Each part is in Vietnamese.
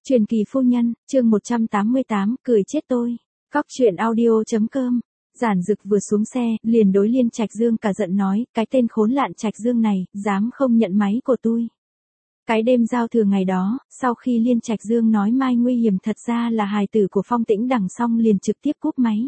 Truyền kỳ phu nhân, chương 188, cười chết tôi. Cóc truyện audio.com. Giản Dực vừa xuống xe, liền đối Liên Trạch Dương cả giận nói, cái tên khốn lạn Trạch Dương này, dám không nhận máy của tôi. Cái đêm giao thừa ngày đó, sau khi Liên Trạch Dương nói Mai nguy hiểm thật ra là hài tử của Phong Tĩnh Đằng xong liền trực tiếp cúp máy.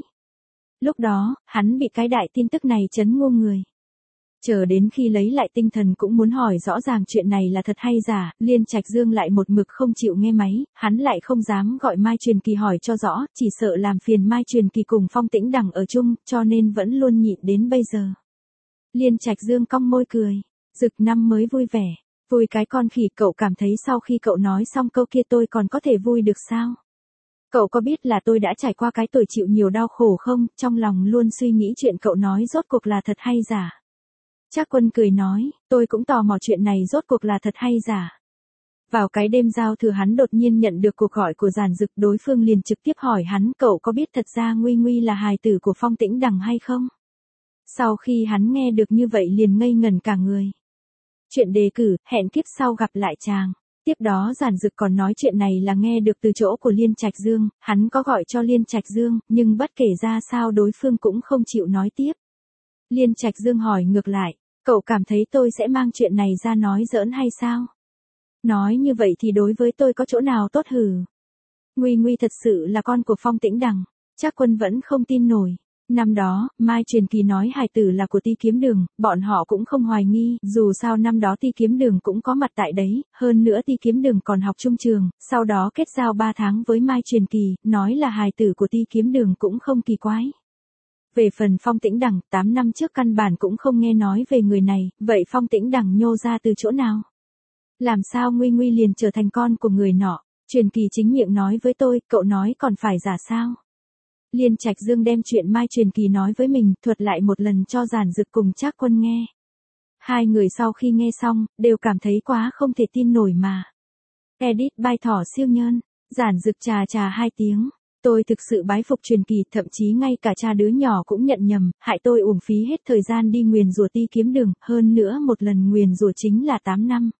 Lúc đó, hắn bị cái đại tin tức này chấn ngu người. Chờ đến khi lấy lại tinh thần cũng muốn hỏi rõ ràng chuyện này là thật hay giả, Liên Trạch Dương lại một mực không chịu nghe máy, hắn lại không dám gọi Mai Truyền Kỳ hỏi cho rõ, chỉ sợ làm phiền Mai Truyền Kỳ cùng Phong Tĩnh Đằng ở chung, cho nên vẫn luôn nhịn đến bây giờ. Liên Trạch Dương cong môi cười, Dực năm mới vui vẻ, vui cái con khỉ, cậu cảm thấy sau khi cậu nói xong câu kia tôi còn có thể vui được sao? Cậu có biết là tôi đã trải qua cái tuổi chịu nhiều đau khổ không, trong lòng luôn suy nghĩ chuyện cậu nói rốt cuộc là thật hay giả. Trác Quân cười nói, tôi cũng tò mò chuyện này rốt cuộc là thật hay giả. Vào cái đêm giao thừa hắn đột nhiên nhận được cuộc gọi của Giản Dực, đối phương liền trực tiếp hỏi hắn, cậu có biết thật ra Nguy Nguy là hài tử của Phong Tĩnh Đằng hay không? Sau khi hắn nghe được như vậy liền ngây ngẩn cả người. Chuyện đề cử, hẹn kiếp sau gặp lại chàng. Tiếp đó Giản Dực còn nói chuyện này là nghe được từ chỗ của Liên Trạch Dương, hắn có gọi cho Liên Trạch Dương, nhưng bất kể ra sao đối phương cũng không chịu nói tiếp. Liên Trạch Dương hỏi ngược lại, cậu cảm thấy tôi sẽ mang chuyện này ra nói giỡn hay sao? Nói như vậy thì đối với tôi có chỗ nào tốt hử? Nguy Nguy thật sự là con của Phong Tĩnh Đằng. Trác Quân vẫn không tin nổi. Năm đó, Mai Truyền Kỳ nói hài tử là của Ti Kiếm Đường, bọn họ cũng không hoài nghi, dù sao năm đó Ti Kiếm Đường cũng có mặt tại đấy, hơn nữa Ti Kiếm Đường còn học trung trường, sau đó kết giao 3 tháng với Mai Truyền Kỳ, nói là hài tử của Ti Kiếm Đường cũng không kỳ quái. Về phần Phong Tĩnh Đằng, 8 năm trước căn bản cũng không nghe nói về người này, vậy Phong Tĩnh Đằng nhô ra từ chỗ nào? Làm sao Nguy Nguy liền trở thành con của người nọ? Truyền Kỳ chính miệng nói với tôi, cậu nói còn phải giả sao? Liên Trạch Dương đem chuyện Mai Truyền Kỳ nói với mình, thuật lại một lần cho Giản Dực cùng Trác Quân nghe. Hai người sau khi nghe xong, đều cảm thấy quá không thể tin nổi mà. Edit by Thỏ Siêu Nhơn, Giản Dực chà 2 tiếng. Tôi thực sự bái phục Truyền Kỳ, thậm chí ngay cả cha đứa nhỏ cũng nhận nhầm, hại tôi uổng phí hết thời gian đi nguyền rủa Ti Kiếm Đường, hơn nữa một lần nguyền rủa chính là 8 năm.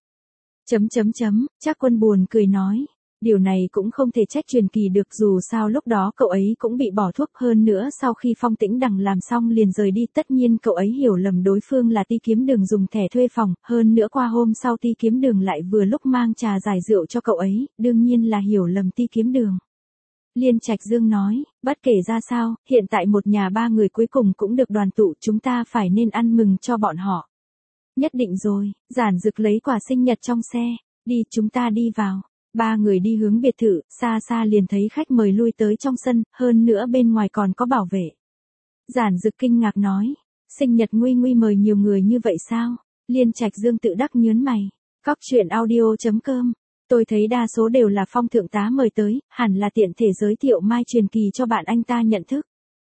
Trác Quân buồn cười nói, điều này cũng không thể trách Truyền Kỳ được, dù sao lúc đó cậu ấy cũng bị bỏ thuốc, hơn nữa sau khi Phong Tĩnh Đằng làm xong liền rời đi, tất nhiên cậu ấy hiểu lầm đối phương là Ti Kiếm Đường dùng thẻ thuê phòng, hơn nữa qua hôm sau Ti Kiếm Đường lại vừa lúc mang trà giải rượu cho cậu ấy, đương nhiên là hiểu lầm Ti Kiếm Đường. Liên Trạch Dương nói, bất kể ra sao, hiện tại một nhà 3 người cuối cùng cũng được đoàn tụ, chúng ta phải nên ăn mừng cho bọn họ. Nhất định rồi, Giản Dực lấy quà sinh nhật trong xe, đi chúng ta đi vào. 3 người đi hướng biệt thự, xa xa liền thấy khách mời lui tới trong sân, hơn nữa bên ngoài còn có bảo vệ. Giản Dực kinh ngạc nói, sinh nhật Nguy Nguy mời nhiều người như vậy sao? Liên Trạch Dương tự đắc nhớn mày, cóc truyện audio.com. Tôi thấy đa số đều là Phong thượng tá mời tới, hẳn là tiện thể giới thiệu Mai Truyền Kỳ cho bạn anh ta nhận thức.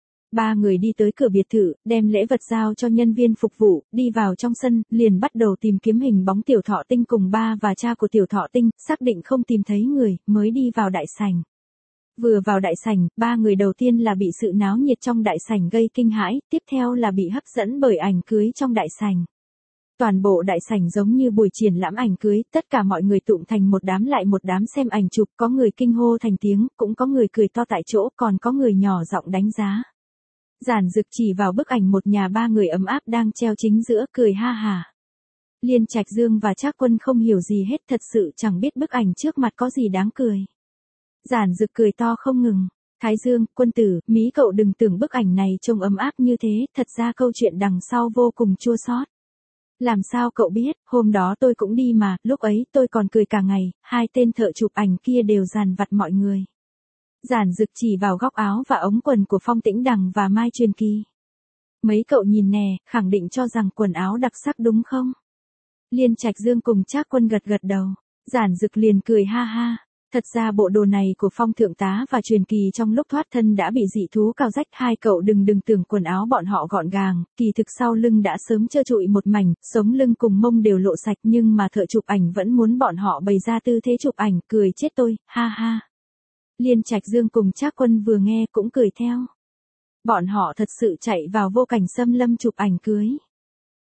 3 người đi tới cửa biệt thự, đem lễ vật giao cho nhân viên phục vụ, đi vào trong sân, liền bắt đầu tìm kiếm hình bóng Tiểu Thọ Tinh cùng ba và cha của Tiểu Thọ Tinh, xác định không tìm thấy người, mới đi vào đại sảnh. Vừa vào đại sảnh, 3 người đầu tiên là bị sự náo nhiệt trong đại sảnh gây kinh hãi, tiếp theo là bị hấp dẫn bởi ảnh cưới trong đại sảnh. Toàn bộ đại sảnh giống như buổi triển lãm ảnh cưới, tất cả mọi người tụm thành một đám lại một đám xem ảnh chụp, có người kinh hô thành tiếng, cũng có người cười to tại chỗ, còn có người nhỏ giọng đánh giá. Giản Dực chỉ vào bức ảnh một nhà 3 người ấm áp đang treo chính giữa, cười ha hả. Liên Trạch Dương và Trác Quân không hiểu gì hết, thật sự chẳng biết bức ảnh trước mặt có gì đáng cười. Giản Dực cười to không ngừng. Thái Dương, Quân tử, Mí cậu đừng tưởng bức ảnh này trông ấm áp như thế, thật ra câu chuyện đằng sau vô cùng chua xót. Làm sao cậu biết, hôm đó tôi cũng đi mà, lúc ấy tôi còn cười cả ngày, 2 tên thợ chụp ảnh kia đều dàn vặt mọi người. Giản Dực chỉ vào góc áo và ống quần của Phong Tĩnh Đằng và Mai Truyền Kỳ. Mấy cậu nhìn nè, khẳng định cho rằng quần áo đặc sắc đúng không? Liên Trạch Dương cùng Trác Quân gật đầu. Giản Dực liền cười ha ha. Thật ra bộ đồ này của Phong thượng tá và Truyền Kỳ trong lúc thoát thân đã bị dị thú cào rách, 2 cậu đừng tưởng quần áo bọn họ gọn gàng, kỳ thực sau lưng đã sớm trơ trụi một mảnh, sống lưng cùng mông đều lộ sạch, nhưng mà thợ chụp ảnh vẫn muốn bọn họ bày ra tư thế chụp ảnh, cười chết tôi, ha ha. Liên Trạch Dương cùng Trác Quân vừa nghe cũng cười theo. Bọn họ thật sự chạy vào vô cảnh xâm lâm chụp ảnh cưới.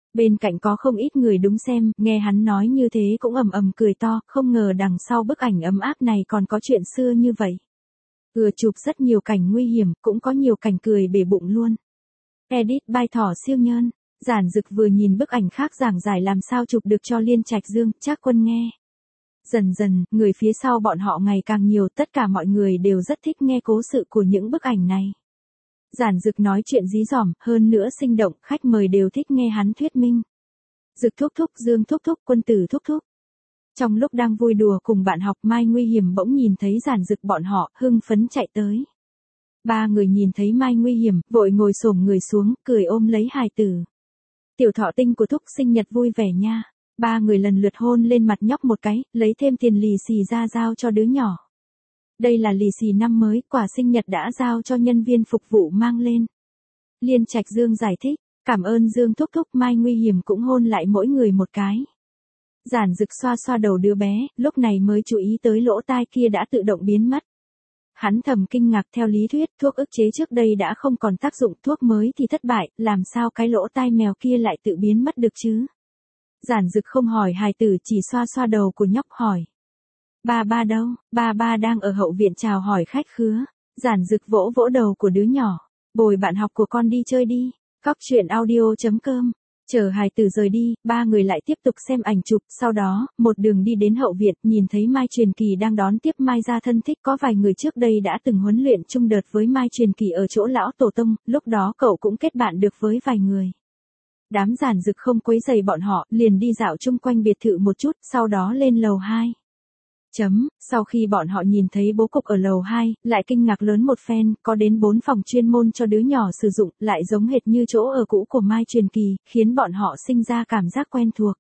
Bên cạnh có không ít người đúng xem, nghe hắn nói như thế cũng ầm ầm cười to, không ngờ đằng sau bức ảnh ấm áp này còn có chuyện xưa như vậy. Chụp rất nhiều cảnh nguy hiểm, cũng có nhiều cảnh cười bể bụng luôn. Edit by Thỏ Siêu Nhân. Giản Dực vừa nhìn bức ảnh khác giảng giải làm sao chụp được cho Liên Trạch Dương, Trác Quân nghe. Dần dần, người phía sau bọn họ ngày càng nhiều, tất cả mọi người đều rất thích nghe cố sự của những bức ảnh này. Giản Dực nói chuyện dí dỏm, hơn nữa sinh động, khách mời đều thích nghe hắn thuyết minh. Dực thúc thúc, Dương thúc thúc, Quân tử thúc thúc. Trong lúc đang vui đùa cùng bạn học, Mai Nguy Hiểm bỗng nhìn thấy Giản Dực bọn họ, hưng phấn chạy tới. Ba người nhìn thấy Mai Nguy Hiểm, vội ngồi xổm người xuống, cười ôm lấy hài tử. Tiểu Thọ Tinh của thúc sinh nhật vui vẻ nha. Ba người lần lượt hôn lên mặt nhóc một cái, lấy thêm tiền lì xì ra giao cho đứa nhỏ. Đây là lì xì năm mới, quà sinh nhật đã giao cho nhân viên phục vụ mang lên. Liên Trạch Dương giải thích, cảm ơn Dương thúc thúc. Mai Nguy Hiểm cũng hôn lại mỗi người một cái. Giản Dực xoa xoa đầu đứa bé, lúc này mới chú ý tới lỗ tai kia đã tự động biến mất. Hắn thầm kinh ngạc, theo lý thuyết thuốc ức chế trước đây đã không còn tác dụng, thuốc mới thì thất bại, làm sao cái lỗ tai mèo kia lại tự biến mất được chứ? Giản Dực không hỏi hài tử, chỉ xoa xoa đầu của nhóc hỏi. Ba ba đâu? Ba ba đang ở hậu viện chào hỏi khách khứa. Giản Dực vỗ vỗ đầu của đứa nhỏ. Bồi bạn học của con đi chơi đi. Cóc truyện audio.com. Chờ hài tử rời đi, ba người lại tiếp tục xem ảnh chụp, sau đó, một đường đi đến hậu viện, nhìn thấy Mai Truyền Kỳ đang đón tiếp Mai gia thân thích, có vài người trước đây đã từng huấn luyện chung đợt với Mai Truyền Kỳ ở chỗ lão tổ tông, lúc đó cậu cũng kết bạn được với vài người. Đám Giản Dực không quấy rầy bọn họ, liền đi dạo chung quanh biệt thự một chút, sau đó lên lầu 2. Sau khi bọn họ nhìn thấy bố cục ở lầu 2, lại kinh ngạc lớn một phen, có đến 4 phòng chuyên môn cho đứa nhỏ sử dụng, lại giống hệt như chỗ ở cũ của Mai Truyền Kỳ, khiến bọn họ sinh ra cảm giác quen thuộc.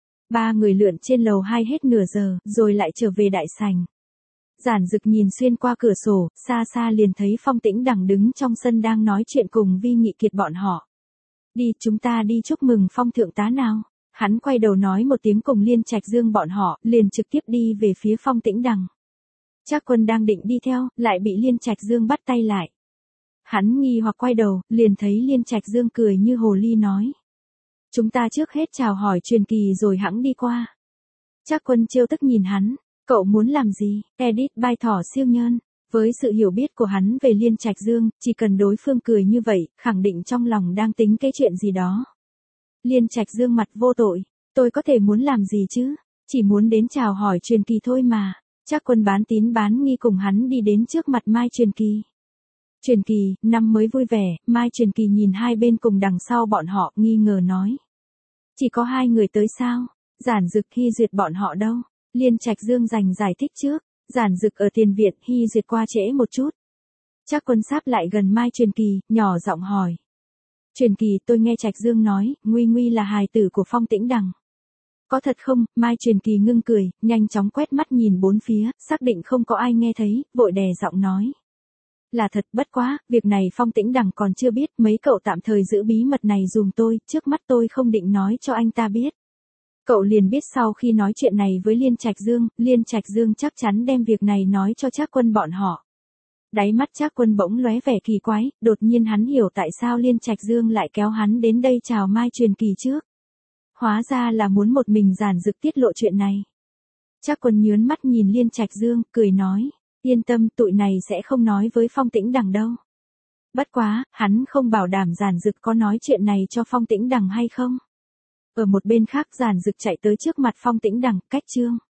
Ba người lượn trên lầu 2 hết nửa giờ, rồi lại trở về đại sảnh. Giản Dực nhìn xuyên qua cửa sổ, xa xa liền thấy Phong Tĩnh Đằng đứng trong sân đang nói chuyện cùng Vi Nghị Kiệt bọn họ. Đi, chúng ta đi chúc mừng Phong thượng tá nào. Hắn quay đầu nói một tiếng cùng Liên Trạch Dương bọn họ, liền trực tiếp đi về phía Phong Tĩnh Đằng. Trác Quân đang định đi theo, lại bị Liên Trạch Dương bắt tay lại. Hắn nghi hoặc quay đầu, liền thấy Liên Trạch Dương cười như hồ ly nói. Chúng ta trước hết chào hỏi Truyền Kỳ rồi hẵng đi qua. Trác Quân trêu tức nhìn hắn, cậu muốn làm gì? Edit by Thỏ Siêu Nhân. Với sự hiểu biết của hắn về Liên Trạch Dương, chỉ cần đối phương cười như vậy, khẳng định trong lòng đang tính cái chuyện gì đó. Liên Trạch Dương mặt vô tội, tôi có thể muốn làm gì chứ, chỉ muốn đến chào hỏi Truyền Kỳ thôi mà. Trác Quân bán tín bán nghi cùng hắn đi đến trước mặt Mai Truyền Kỳ. Truyền Kỳ, năm mới vui vẻ. Mai Truyền Kỳ nhìn hai bên cùng đằng sau bọn họ, nghi ngờ nói. Chỉ có hai người tới sao? Giản Dực, Hy Duyệt bọn họ đâu? Liên Trạch Dương dành giải thích trước. Giản Dực ở tiền viện, Hy Duyệt qua trễ một chút. Trác Quân sáp lại gần Mai Truyền Kỳ, nhỏ giọng hỏi. Truyền Kỳ, tôi nghe Trạch Dương nói, Nguy Nguy là hài tử của Phong Tĩnh Đằng. Có thật không? Mai Truyền Kỳ ngưng cười, nhanh chóng quét mắt nhìn bốn phía, xác định không có ai nghe thấy, vội đè giọng nói. Là thật, bất quá, việc này Phong Tĩnh Đằng còn chưa biết, mấy cậu tạm thời giữ bí mật này dùm tôi, trước mắt tôi không định nói cho anh ta biết. Cậu liền biết sau khi nói chuyện này với Liên Trạch Dương chắc chắn đem việc này nói cho Trác Quân bọn họ. Đáy mắt Trác Quân bỗng lóe vẻ kỳ quái, đột nhiên hắn hiểu tại sao Liên Trạch Dương lại kéo hắn đến đây chào Mai Truyền Kỳ trước. Hóa ra là muốn một mình Giản Dực tiết lộ chuyện này. Trác Quân nhướng mắt nhìn Liên Trạch Dương, cười nói, yên tâm, tụi này sẽ không nói với Phong Tĩnh Đằng đâu. Bất quá, hắn không bảo đảm Giản Dực có nói chuyện này cho Phong Tĩnh Đằng hay không. Ở một bên khác Giản Dực chạy tới trước mặt Phong Tĩnh Đằng, cách chương.